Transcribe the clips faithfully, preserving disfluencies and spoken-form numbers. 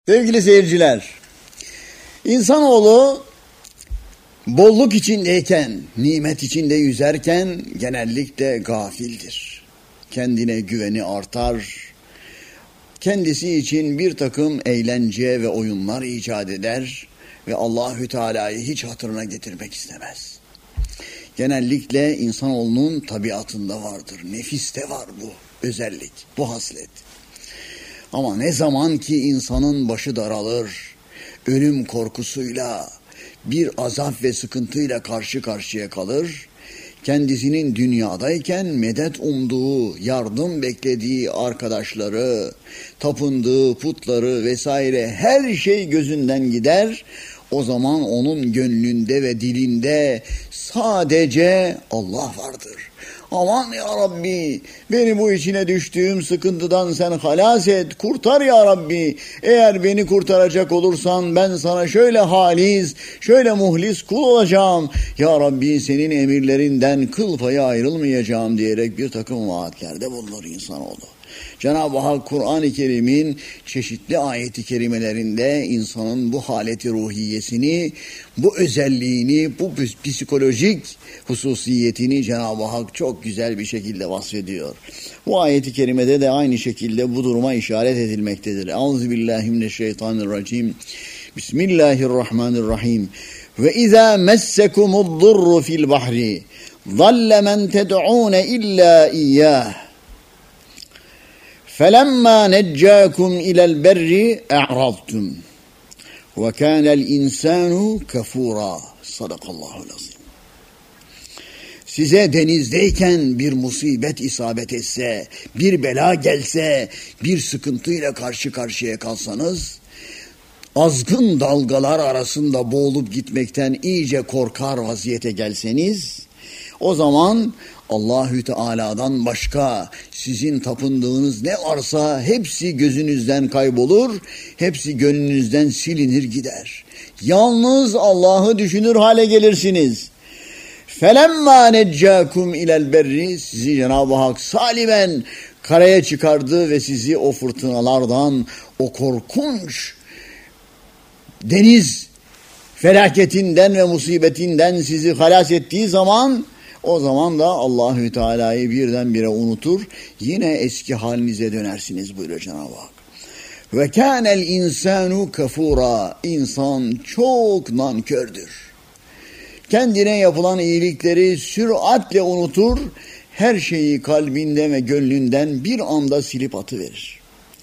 Sevgili seyirciler, insanoğlu bolluk içindeyken, nimet içinde yüzerken genellikle gafildir. Kendine güveni artar, kendisi için bir takım eğlence ve oyunlar icat eder ve Allahü Teala'yı hiç hatırına getirmek istemez. Genellikle insanoğlunun tabiatında vardır, nefiste var bu özellik, bu haslet. Ama ne zaman ki insanın başı daralır, ölüm korkusuyla, bir azap ve sıkıntıyla karşı karşıya kalır, kendisinin dünyadayken medet umduğu, yardım beklediği arkadaşları, tapındığı putları vesaire her şey gözünden gider, o zaman onun gönlünde ve dilinde sadece Allah vardır. Aman ya Rabbi, beni bu içine düştüğüm sıkıntıdan sen halas et, kurtar ya Rabbi. Eğer beni kurtaracak olursan ben sana şöyle halis, şöyle muhlis kul olacağım. Ya Rabbi senin emirlerinden kıl payı ayrılmayacağım diyerek bir takım vaatlerde bulunur insanoğlu. Cenab-ı Hak Kur'an-ı Kerim'in çeşitli ayet-i kerimelerinde insanın bu haleti ruhiyesini, bu özelliğini, bu psikolojik hususiyetini Cenab-ı Hak çok güzel bir şekilde vasfediyor. Bu ayet-i kerimede de aynı şekilde bu duruma işaret edilmektedir. Euzubillahimineşşeytanirracim. Bismillahirrahmanirrahim. Ve izâ messekumu'd-durru fil bahri zalle men ted'ûne illâ iyyâh. فَلَمَّا نَجَّاكُمْ إِلَى الْبَرِّ اَعْرَضْتُمْ وَكَانَ الْاِنْسَانُ كَفُورًا. Sadakallahu lazim. Size denizdeyken bir musibet isabet etse, bir bela gelse, bir sıkıntıyla karşı karşıya kalsanız, azgın dalgalar arasında boğulup gitmekten iyice korkar vaziyete gelseniz, o zaman Allahü Teala'dan başka sizin tapındığınız ne varsa hepsi gözünüzden kaybolur, hepsi gönlünüzden silinir gider. Yalnız Allah'ı düşünür hale gelirsiniz. فَلَمَّا نَجَّاكُمْ اِلَى الْبَرِّ Sizi Cenab-ı Hak salimen karaya çıkardı ve sizi o fırtınalardan, o korkunç deniz felaketinden ve musibetinden sizi halas ettiği zaman, o zaman da Allahü Teala'yı birdenbire unutur, yine eski halinize dönersiniz buyuruyor Cenab-ı Hak. Ve kânel insanu kafura. İnsan çok nankördür. Kendine yapılan iyilikleri süratle unutur, her şeyi kalbinde ve gönlünden bir anda silip atıverir.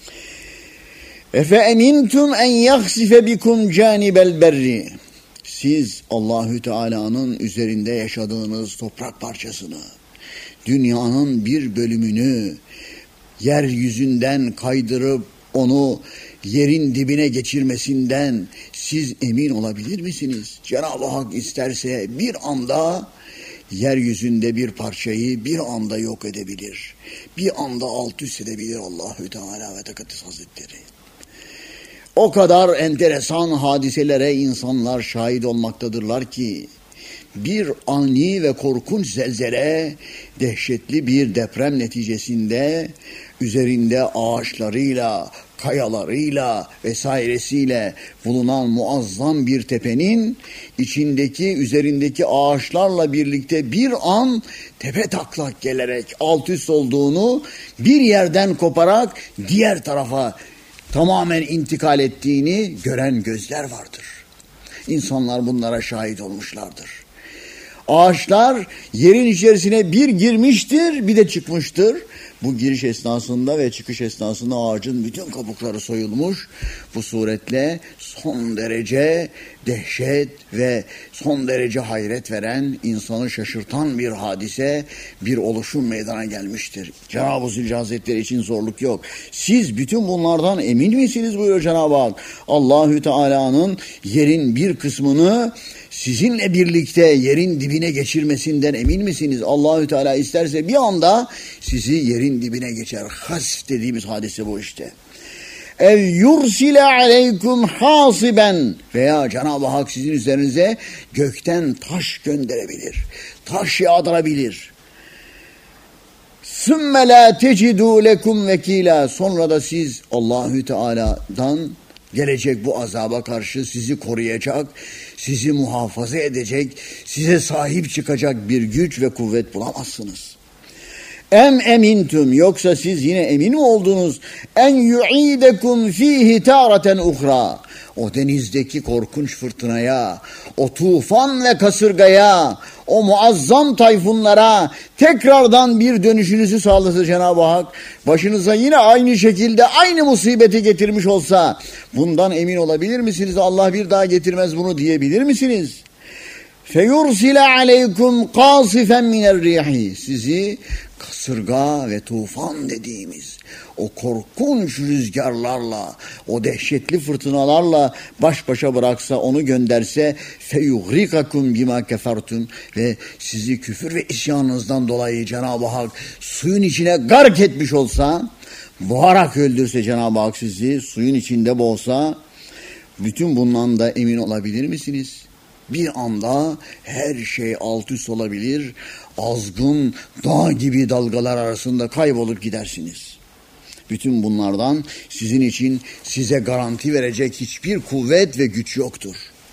Efe emintum en yaksife bikum canibel berri. Siz Allahü Teala'nın üzerinde yaşadığınız toprak parçasını, dünyanın bir bölümünü yeryüzünden kaydırıp onu yerin dibine geçirmesinden siz emin olabilir misiniz? Cenab-ı Hak isterse bir anda yeryüzünde bir parçayı bir anda yok edebilir. Bir anda alt üst edebilir Allahü Teala ve Tekaddes Hazretleri. O kadar enteresan hadiselere insanlar şahit olmaktadırlar ki, bir ani ve korkunç zelzele, dehşetli bir deprem neticesinde üzerinde ağaçlarıyla, kayalarıyla vesairesiyle bulunan muazzam bir tepenin içindeki, üzerindeki ağaçlarla birlikte bir an tepe taklak gelerek alt üst olduğunu, bir yerden koparak diğer tarafa tamamen intikal ettiğini gören gözler vardır. İnsanlar bunlara şahit olmuşlardır. Ağaçlar yerin içerisine bir girmiştir, bir de çıkmıştır. Bu giriş esnasında ve çıkış esnasında ağacın bütün kabukları soyulmuş. Bu suretle son derece dehşet ve son derece hayret veren, insanı şaşırtan bir hadise, bir oluşum meydana gelmiştir. Cenab-ı Zülcelal Hazretleri için zorluk yok. Siz bütün bunlardan emin misiniz buyuruyor Cenab-ı Hak. Allahü Teala'nın yerin bir kısmını sizinle birlikte yerin dibine geçirmesinden emin misiniz? Allahü Teala isterse bir anda sizi yerin dibine geçer. Hasf dediğimiz hadise bu işte. Ev yursile aleykum hasiben, veya Cenab-ı Hak sizin üzerinize gökten taş gönderebilir. Taş yağdırabilir. Sümme la tecidû lekum vekîlâ. Sonra da siz Allahü Teala'dan gelecek bu azaba karşı sizi koruyacak, sizi muhafaza edecek, size sahip çıkacak bir güç ve kuvvet bulamazsınız. Em emintum, yoksa siz yine emin mi oldunuz? En yu'idekum fihi tareten uhra. O denizdeki korkunç fırtınaya, o tufan ve kasırgaya, o muazzam tayfunlara tekrardan bir dönüşünüzü sağlasa Cenab-ı Hak, başınıza yine aynı şekilde aynı musibeti getirmiş olsa, bundan emin olabilir misiniz? Allah bir daha getirmez bunu diyebilir misiniz? Feyursile aleykum qasifen minerrihi. Sizi kasırga ve tufan dediğimiz o korkunç rüzgarlarla, o dehşetli fırtınalarla baş başa bıraksa, onu gönderse, feyuhrikakum bima kefertum, ve sizi küfür ve isyanınızdan dolayı Cenab-ı Hak suyun içine gark etmiş olsa, boğarak öldürse Cenab-ı Hak sizi, suyun içinde boğsa, bütün bundan da emin olabilir misiniz? Bir anda her şey alt üst olabilir, azgın dağ gibi dalgalar arasında kaybolup gidersiniz. Bütün bunlardan sizin için size garanti verecek hiçbir kuvvet ve güç yoktur.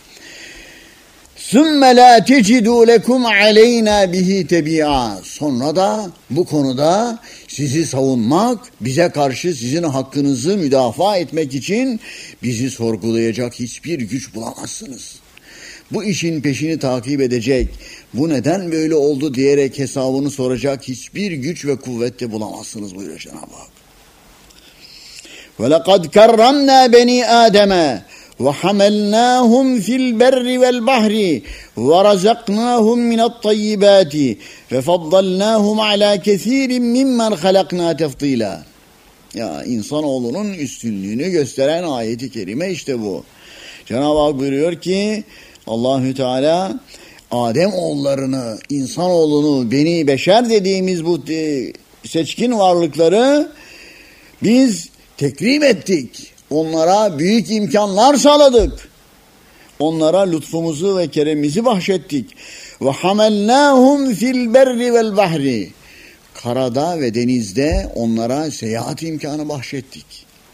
ثُمَّ لَا تَجِدُوا لَكُمْ عَلَيْنَا بِهِ تَبِعًا. Sonra da bu konuda sizi savunmak, bize karşı sizin hakkınızı müdafaa etmek için bizi sorgulayacak hiçbir güç bulamazsınız. Bu işin peşini takip edecek, bu neden böyle oldu diyerek hesabını soracak hiçbir güç ve kuvvet de bulamazsınız buyuruyor Cenab-ı Hak. وَلَقَدْ كَرَّمْنَا بَنِي آدَمَ وَحَمَلْنَاهُمْ فِي الْبَرِّ وَالْبَحْرِ وَرَزَقْنَاهُمْ مِنَ الطَّيِّبَاتِ وَفَضَّلْنَاهُمْ عَلَى كَثِيرٍ مِمَّنْ خَلَقْنَا تَفْضِيلًا. Ya insanoğlunun üstünlüğünü gösteren ayeti kerime işte bu. Cenab-ı Hak buyuruyor ki, Allahü Teala Adem oğullarını, insanoğlunu, beni beşer dediğimiz bu seçkin varlıkları biz tekrim ettik. Onlara büyük imkanlar sağladık. Onlara lütfumuzu ve keremimizi bahşettik. Ve hamelnâhum fil berri vel bahri. Karada ve denizde onlara seyahat imkanı bahşettik.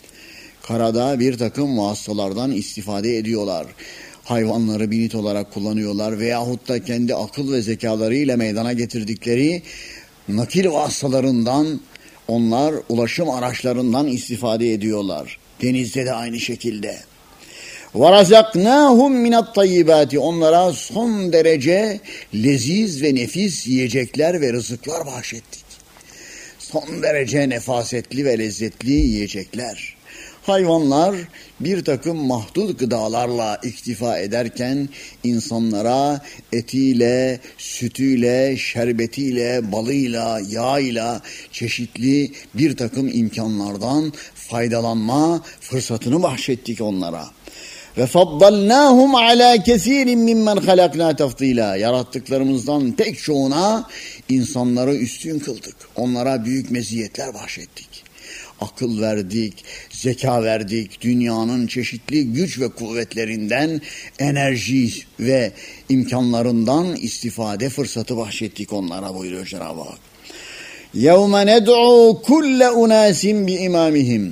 Karada bir takım vasıtalardan istifade ediyorlar. Hayvanları binit olarak kullanıyorlar veyahut da kendi akıl ve zekalarıyla meydana getirdikleri nakil vasıtalarından, onlar ulaşım araçlarından istifade ediyorlar. Denizde de aynı şekilde. وَرَزَقْنَاهُمْ مِنَ الطَّيِّبَاتِ. Onlara son derece leziz ve nefis yiyecekler ve rızıklar bahşettik. Son derece nefasetli ve lezzetli yiyecekler. Hayvanlar bir takım mahdud gıdalarla iktifa ederken insanlara etiyle, sütüyle, şerbetiyle, balıyla, yağıyla çeşitli bir takım imkanlardan faydalanma fırsatını bahşettik onlara. Ve faddalnahum ala kesirin mimmen halakna tafdila. Yarattıklarımızdan pek çoğuna insanları üstün kıldık. Onlara büyük meziyetler bahşettik. Akıl verdik, zeka verdik, dünyanın çeşitli güç ve kuvvetlerinden, enerji ve imkanlarından istifade fırsatı bahşettik onlara buyuruyor Cenab-ı Hak. يَوْمَ نَدْعُوا كُلَّ اُنَاسٍ بِاِمَامِهِمْ.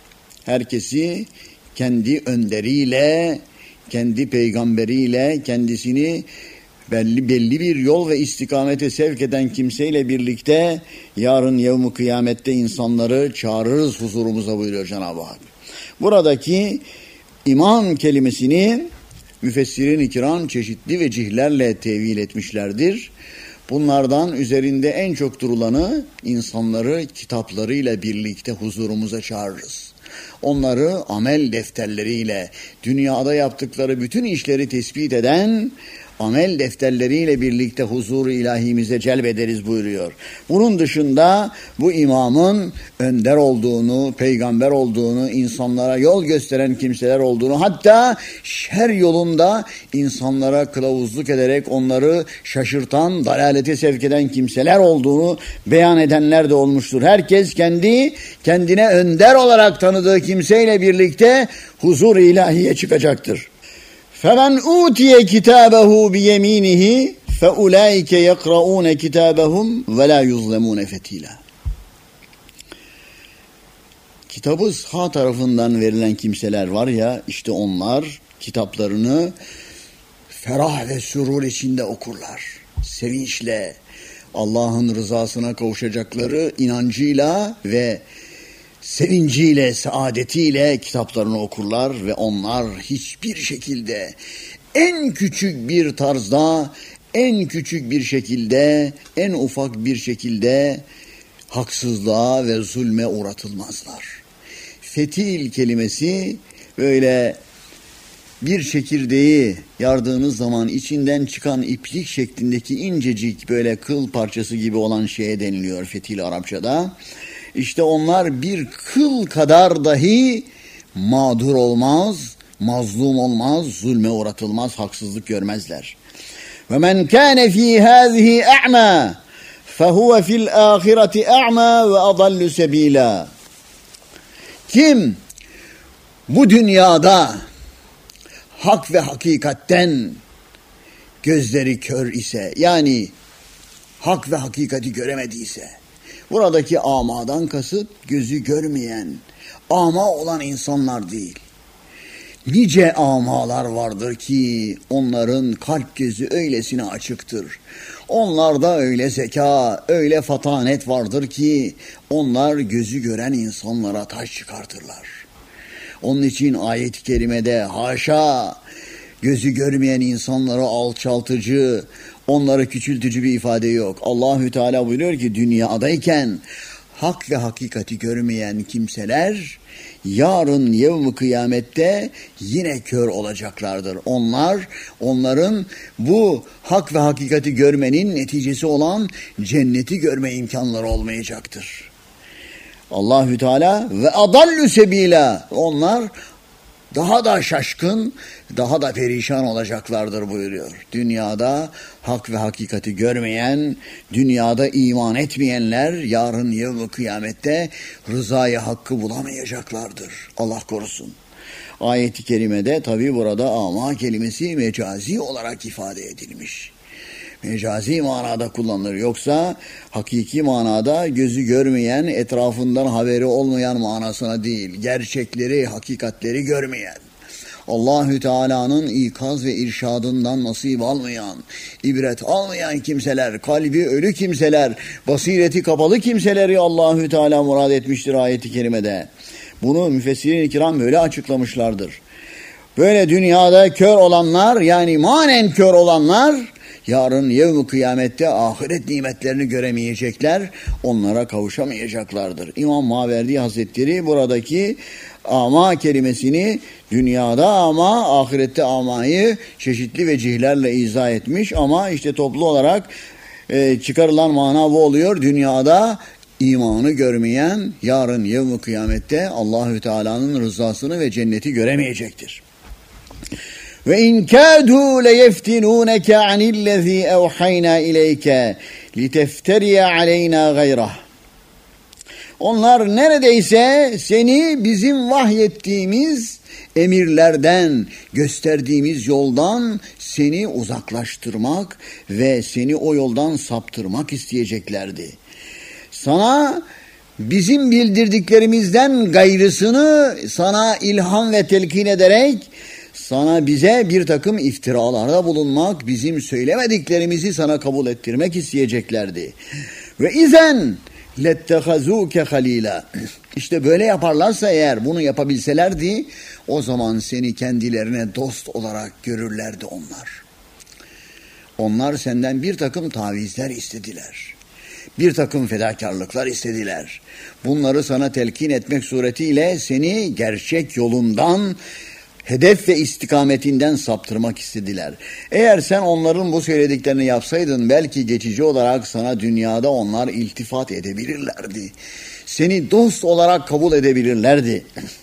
Herkesi kendi önderiyle, kendi peygamberiyle, kendisini belli belli bir yol ve istikamete sevk eden kimseyle birlikte yarın yevm-i kıyamette insanları çağırırız huzurumuza buyuruyor Cenab-ı Hak. Buradaki imam kelimesini müfessirin-i kiram çeşitli vecihlerle tevil etmişlerdir. Bunlardan üzerinde en çok durulanı insanları kitaplarıyla birlikte huzurumuza çağırırız. Onları amel defterleriyle, dünyada yaptıkları bütün işleri tespit eden amel defterleriyle birlikte huzur-u ilahimize celbederiz buyuruyor. Bunun dışında bu imamın önder olduğunu, peygamber olduğunu, insanlara yol gösteren kimseler olduğunu, hatta şer yolunda insanlara kılavuzluk ederek onları şaşırtan, dalalete sevk eden kimseler olduğunu beyan edenler de olmuştur. Herkes kendi kendine önder olarak tanıdığı kimseyle birlikte huzur-u ilahiye çıkacaktır. فَمَنْ اُوْتِيَ كِتَابَهُ بِيَم۪ينِهِ فَاُولَٰئِكَ يَقْرَؤُونَ كِتَابَهُمْ وَلَا يُظْلَمُونَ فَت۪يلًا. Kitabı sağ tarafından verilen kimseler var ya, işte onlar kitaplarını ferah ve sürur içinde okurlar. Sevinçle, Allah'ın rızasına kavuşacakları inancıyla ve sevinciyle, saadetiyle kitaplarını okurlar ve onlar hiçbir şekilde en küçük bir tarzda, en küçük bir şekilde, en ufak bir şekilde haksızlığa ve zulme uğratılmazlar. Fetil kelimesi böyle bir çekirdeği yardığınız zaman içinden çıkan iplik şeklindeki incecik böyle kıl parçası gibi olan şeye deniliyor fetil Arapçada. İşte onlar bir kıl kadar dahi mağdur olmaz, mazlum olmaz, zulme uğratılmaz, haksızlık görmezler. Ve men kâne fî hâzihi a'mâ fehuve fil âhireti a'mâ ve adallu sebîlâ. Kim bu dünyada hak ve hakikatten gözleri kör ise, yani hak ve hakikati göremediyse, buradaki amadan kasıt gözü görmeyen, ama olan insanlar değil. Nice amalar vardır ki onların kalp gözü öylesine açıktır. Onlarda öyle zeka, öyle fatanet vardır ki onlar gözü gören insanlara taş çıkartırlar. Onun için ayet-i kerimede haşa gözü görmeyen insanları alçaltıcı, onları küçültücü bir ifade yok. Allahü Teala buyuruyor ki dünyadayken hak ve hakikati görmeyen kimseler yarın yevm-i kıyamette yine kör olacaklardır. Onlar, onların bu hak ve hakikati görmenin neticesi olan cenneti görme imkanları olmayacaktır. Allahü Teala ve adallu sebila, onlar daha da şaşkın, daha da perişan olacaklardır buyuruyor. Dünyada hak ve hakikati görmeyen, dünyada iman etmeyenler yarın yevm-i kıyamette rızayı hakkı bulamayacaklardır. Allah korusun. Ayet-i kerimede tabi burada ama kelimesi mecazi olarak ifade edilmiş. Mecazi manada kullanılır. Yoksa hakiki manada gözü görmeyen, etrafından haberi olmayan manasına değil. Gerçekleri, hakikatleri görmeyen. Allahü Teala'nın ikaz ve irşadından nasip almayan, ibret almayan kimseler, kalbi ölü kimseler, basireti kapalı kimseleri Allahü Teala murad etmiştir ayet-i kerimede. Bunu müfessirin-i kiram böyle açıklamışlardır. Böyle dünyada kör olanlar, yani manen kör olanlar yarın yevm-i kıyamette ahiret nimetlerini göremeyecekler, onlara kavuşamayacaklardır. İmam Maverdi Hazretleri buradaki ama kelimesini dünyada ama, ahirette amayı çeşitli vecihlerle izah etmiş ama işte toplu olarak e, çıkarılan mana bu oluyor. Dünyada imanı görmeyen yarın yevm-i kıyamette Allahü Teala'nın rızasını ve cenneti göremeyecektir. Ve in kâdû leyeftinûneke anillezî evhaynâ ileyke litefteriye aleynâ gayrah. Onlar neredeyse seni bizim vahyettiğimiz emirlerden, gösterdiğimiz yoldan seni uzaklaştırmak ve seni o yoldan saptırmak isteyeceklerdi. Sana bizim bildirdiklerimizden gayrısını sana ilham ve telkin ederek sana bize bir takım iftiralarda bulunmak, bizim söylemediklerimizi sana kabul ettirmek isteyeceklerdi. Ve izen lettehazuke halila. İşte böyle yaparlarsa eğer, bunu yapabilselerdi, o zaman seni kendilerine dost olarak görürlerdi onlar. Onlar senden bir takım tavizler istediler. Bir takım fedakarlıklar istediler. Bunları sana telkin etmek suretiyle seni gerçek yolundan, hedef ve istikametinden saptırmak istediler. Eğer sen onların bu söylediklerini yapsaydın belki geçici olarak sana dünyada onlar iltifat edebilirlerdi. Seni dost olarak kabul edebilirlerdi.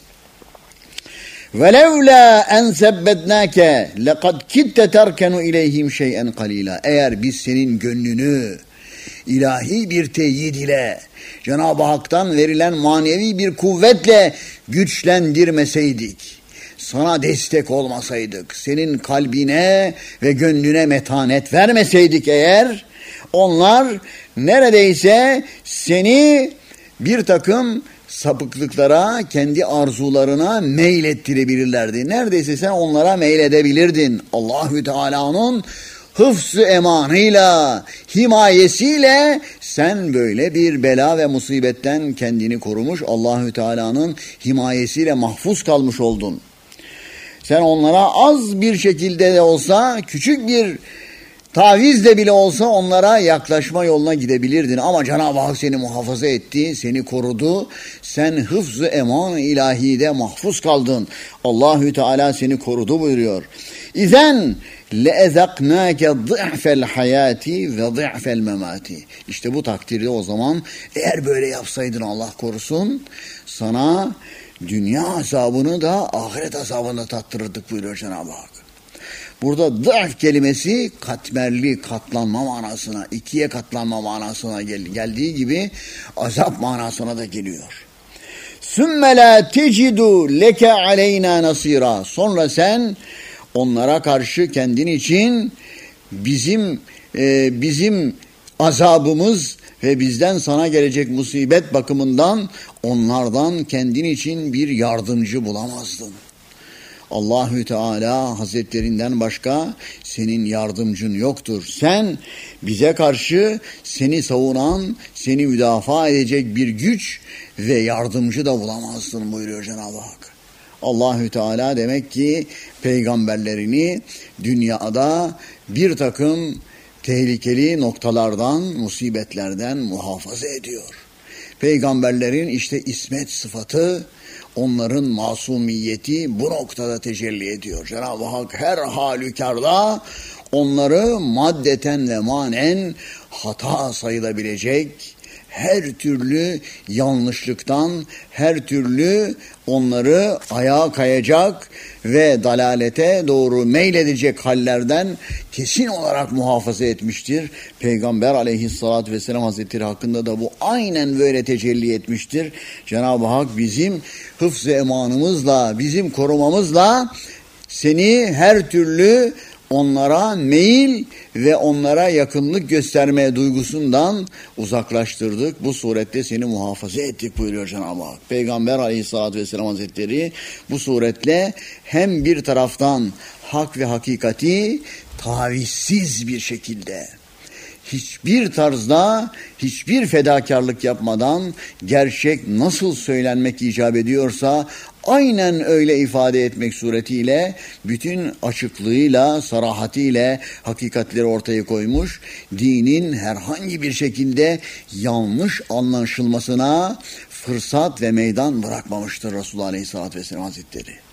وَلَوْلَا اَنْ سَبَّدْنَاكَ لَقَدْ كِدْتَ تَرْكَنُ اِلَيْهِمْ شَيْئًا قَلِيلًا. Eğer biz senin gönlünü ilahi bir teyit ile, Cenab-ı Hak'tan verilen manevi bir kuvvetle güçlendirmeseydik, sana destek olmasaydık, senin kalbine ve gönlüne metanet vermeseydik eğer, onlar neredeyse seni bir takım sapıklıklara, kendi arzularına meylettirebilirlerdi. Neredeyse sen onlara meyledebilirdin. Allahü Teala'nın hıfz-ı emanıyla, himayesiyle sen böyle bir bela ve musibetten kendini korumuş, Allahü Teala'nın himayesiyle mahfuz kalmış oldun. Sen onlara az bir şekilde de olsa, küçük bir tavizle bile olsa onlara yaklaşma yoluna gidebilirdin. Ama Cenab-ı Hak seni muhafaza etti, seni korudu. Sen hıfz-ı eman ilahide mahfuz kaldın. Allahü Teala seni korudu buyuruyor. İzen leezaknake ضِعْفَ الْحَيَاتِ ve ضِعْفَ الْمَمَاتِ. İşte bu takdirde o zaman eğer böyle yapsaydın Allah korusun, sana dünya azabını da ahiret azabını da tattırırdık buyuruyor Cenab-ı Hak. Burada ضعف kelimesi katmerli, katlanma manasına, ikiye katlanma manasına gel- geldiği gibi azap manasına da geliyor. ثُمَّ لَا تَجِدُ لَكَ عَلَيْنَا نَصِيرًا. Sonra sen onlara karşı kendin için bizim e, bizim azabımız ve bizden sana gelecek musibet bakımından onlardan kendin için bir yardımcı bulamazdın. Allahü Teala Hazretlerinden başka senin yardımcın yoktur. Sen bize karşı seni savunan, seni müdafaa edecek bir güç ve yardımcı da bulamazdın buyuruyor Cenab-ı Hak. Allahü Teala demek ki peygamberlerini dünyada bir takım tehlikeli noktalardan, musibetlerden muhafaza ediyor. Peygamberlerin işte ismet sıfatı, onların masumiyeti bu noktada tecelli ediyor. Cenab-ı Hak her halükarda onları maddeten ve manen hata sayılabilecek her türlü yanlışlıktan, her türlü onları ayağa kayacak ve dalalete doğru meyledecek hallerden kesin olarak muhafaza etmiştir. Peygamber aleyhissalatü vesselam Hazretleri hakkında da bu aynen böyle tecelli etmiştir. Cenab-ı Hak bizim hıfz-ı emanımızla, bizim korumamızla seni her türlü onlara meyil ve onlara yakınlık gösterme duygusundan uzaklaştırdık. Bu surette seni muhafaza ettik buyuruyor Cenab-ı Hak. Peygamber aleyhissalatü vesselam hazretleri bu suretle hem bir taraftan hak ve hakikati tavizsiz bir şekilde, hiçbir tarzda, hiçbir fedakarlık yapmadan gerçek nasıl söylenmek icap ediyorsa aynen öyle ifade etmek suretiyle bütün açıklığıyla, sarahatiyle hakikatleri ortaya koymuş, dinin herhangi bir şekilde yanlış anlaşılmasına fırsat ve meydan bırakmamıştır Resulullah Aleyhisselatü Vesselam Hazretleri.